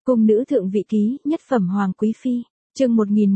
Cung nữ thượng vị ký, nhất phẩm hoàng quý phi, chương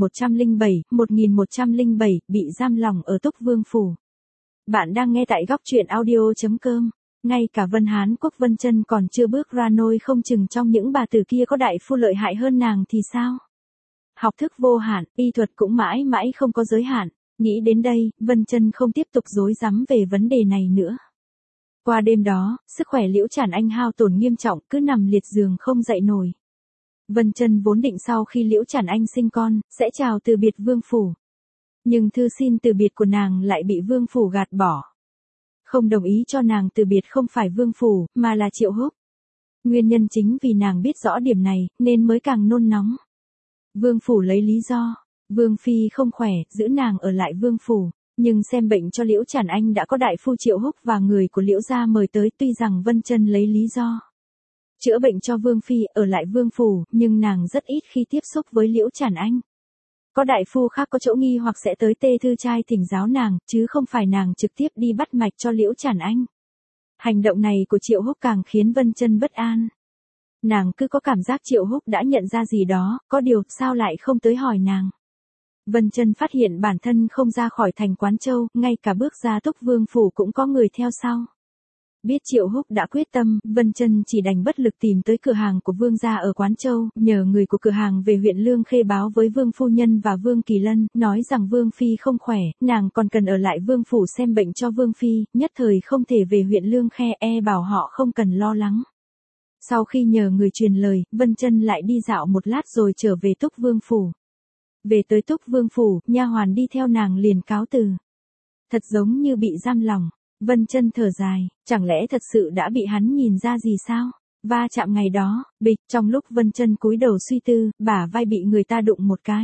1107, bị giam lỏng ở Túc Vương phủ. Bạn đang nghe tại góc truyện audio.com. Ngay cả Vân Hán Quốc Vân Chân còn chưa bước ra nôi, không chừng trong những bà tử kia có đại phu lợi hại hơn nàng thì sao? Học thức vô hạn, y thuật cũng mãi mãi không có giới hạn. Nghĩ đến đây, Vân Chân không tiếp tục rối rắm về vấn đề này nữa. Qua đêm đó, sức khỏe Liễu Trản Anh hao tổn nghiêm trọng, cứ nằm liệt giường không dậy nổi. Vân Chân vốn định sau khi Liễu Trản Anh sinh con, sẽ chào từ biệt Vương phủ. Nhưng thư xin từ biệt của nàng lại bị Vương phủ gạt bỏ. Không đồng ý cho nàng từ biệt không phải Vương phủ, mà là Triệu Húc. Nguyên nhân chính vì nàng biết rõ điểm này, nên mới càng nôn nóng. Vương phủ lấy lý do, Vương phi không khỏe, giữ nàng ở lại Vương phủ. Nhưng xem bệnh cho Liễu Trản Anh đã có đại phu Triệu Húc và người của Liễu gia mời tới, tuy rằng Vân Chân lấy lý do chữa bệnh cho Vương phi ở lại Vương phủ, nhưng nàng rất ít khi tiếp xúc với Liễu Trản Anh. Có đại phu khác có chỗ nghi hoặc sẽ tới Tê Thư Trai thỉnh giáo nàng, chứ không phải nàng trực tiếp đi bắt mạch cho Liễu Trản Anh. Hành động này của Triệu Húc càng khiến Vân Chân bất an. Nàng cứ có cảm giác Triệu Húc đã nhận ra gì đó, có điều sao lại không tới hỏi nàng. Vân Chân phát hiện bản thân không ra khỏi thành Quán Châu, ngay cả bước ra Túc Vương phủ cũng có người theo sau. Biết Triệu Húc đã quyết tâm, Vân Chân chỉ đành bất lực tìm tới cửa hàng của Vương gia ở Quán Châu, nhờ người của cửa hàng về huyện Lương Khê báo với Vương phu nhân và Vương Kỳ Lân, nói rằng Vương phi không khỏe, nàng còn cần ở lại Vương phủ xem bệnh cho Vương phi, nhất thời không thể về huyện Lương Khê, bảo họ không cần lo lắng. Sau khi nhờ người truyền lời, Vân Chân lại đi dạo một lát rồi trở về Túc Vương phủ. Về tới Túc Vương phủ, nha hoàn đi theo nàng liền cáo từ. Thật giống như bị giam lỏng. Vân Chân thở dài, chẳng lẽ thật sự đã bị hắn nhìn ra gì sao? Va chạm ngày đó, bịch, trong lúc Vân Chân cúi đầu suy tư, bả vai bị người ta đụng một cái.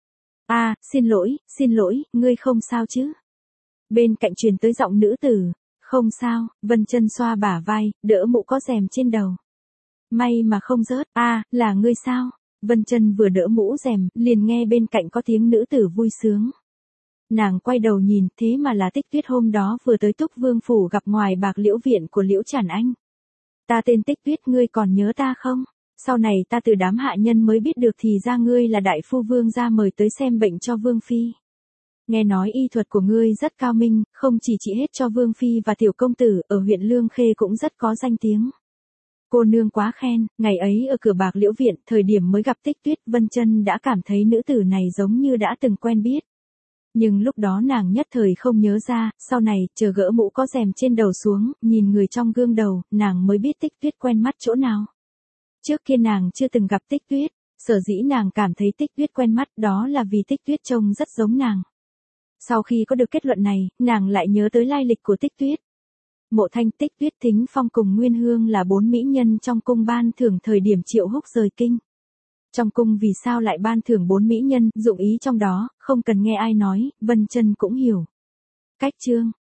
Xin lỗi, ngươi không sao chứ? Bên cạnh truyền tới giọng nữ tử. Không sao, Vân Chân xoa bả vai, đỡ mũ có rèm trên đầu. May mà không rớt, là ngươi sao? Vân Chân vừa đỡ mũ rèm, liền nghe bên cạnh có tiếng nữ tử vui sướng. Nàng quay đầu nhìn, thế mà là Tích Tuyết hôm đó vừa tới Túc Vương phủ gặp ngoài Bạc Liễu viện của Liễu Trản Anh. Ta tên Tích Tuyết, ngươi còn nhớ ta không? Sau này ta từ đám hạ nhân mới biết được thì ra ngươi là đại phu Vương gia mời tới xem bệnh cho Vương phi. Nghe nói y thuật của ngươi rất cao minh, không chỉ trị hết cho Vương phi và tiểu công tử, ở huyện Lương Khê cũng rất có danh tiếng. Cô nương quá khen. Ngày ấy ở cửa Bạc Liễu viện, thời điểm mới gặp Tích Tuyết, Vân Chân đã cảm thấy nữ tử này giống như đã từng quen biết. Nhưng lúc đó nàng nhất thời không nhớ ra, sau này, chờ gỡ mũ có rèm trên đầu xuống, nhìn người trong gương đầu, nàng mới biết Tích Tuyết quen mắt chỗ nào. Trước kia nàng chưa từng gặp Tích Tuyết, sở dĩ nàng cảm thấy Tích Tuyết quen mắt đó là vì Tích Tuyết trông rất giống nàng. Sau khi có được kết luận này, nàng lại nhớ tới lai lịch của Tích Tuyết. Mộ Thanh, Tích Tuyết, Thính Phong cùng Nguyên Hương là 4 mỹ nhân trong cung ban thưởng thời điểm Triệu Húc rời kinh. Trong cung vì sao lại ban thưởng 4 mỹ nhân, dụng ý trong đó, không cần nghe ai nói, Vân Chân cũng hiểu. Cách chương,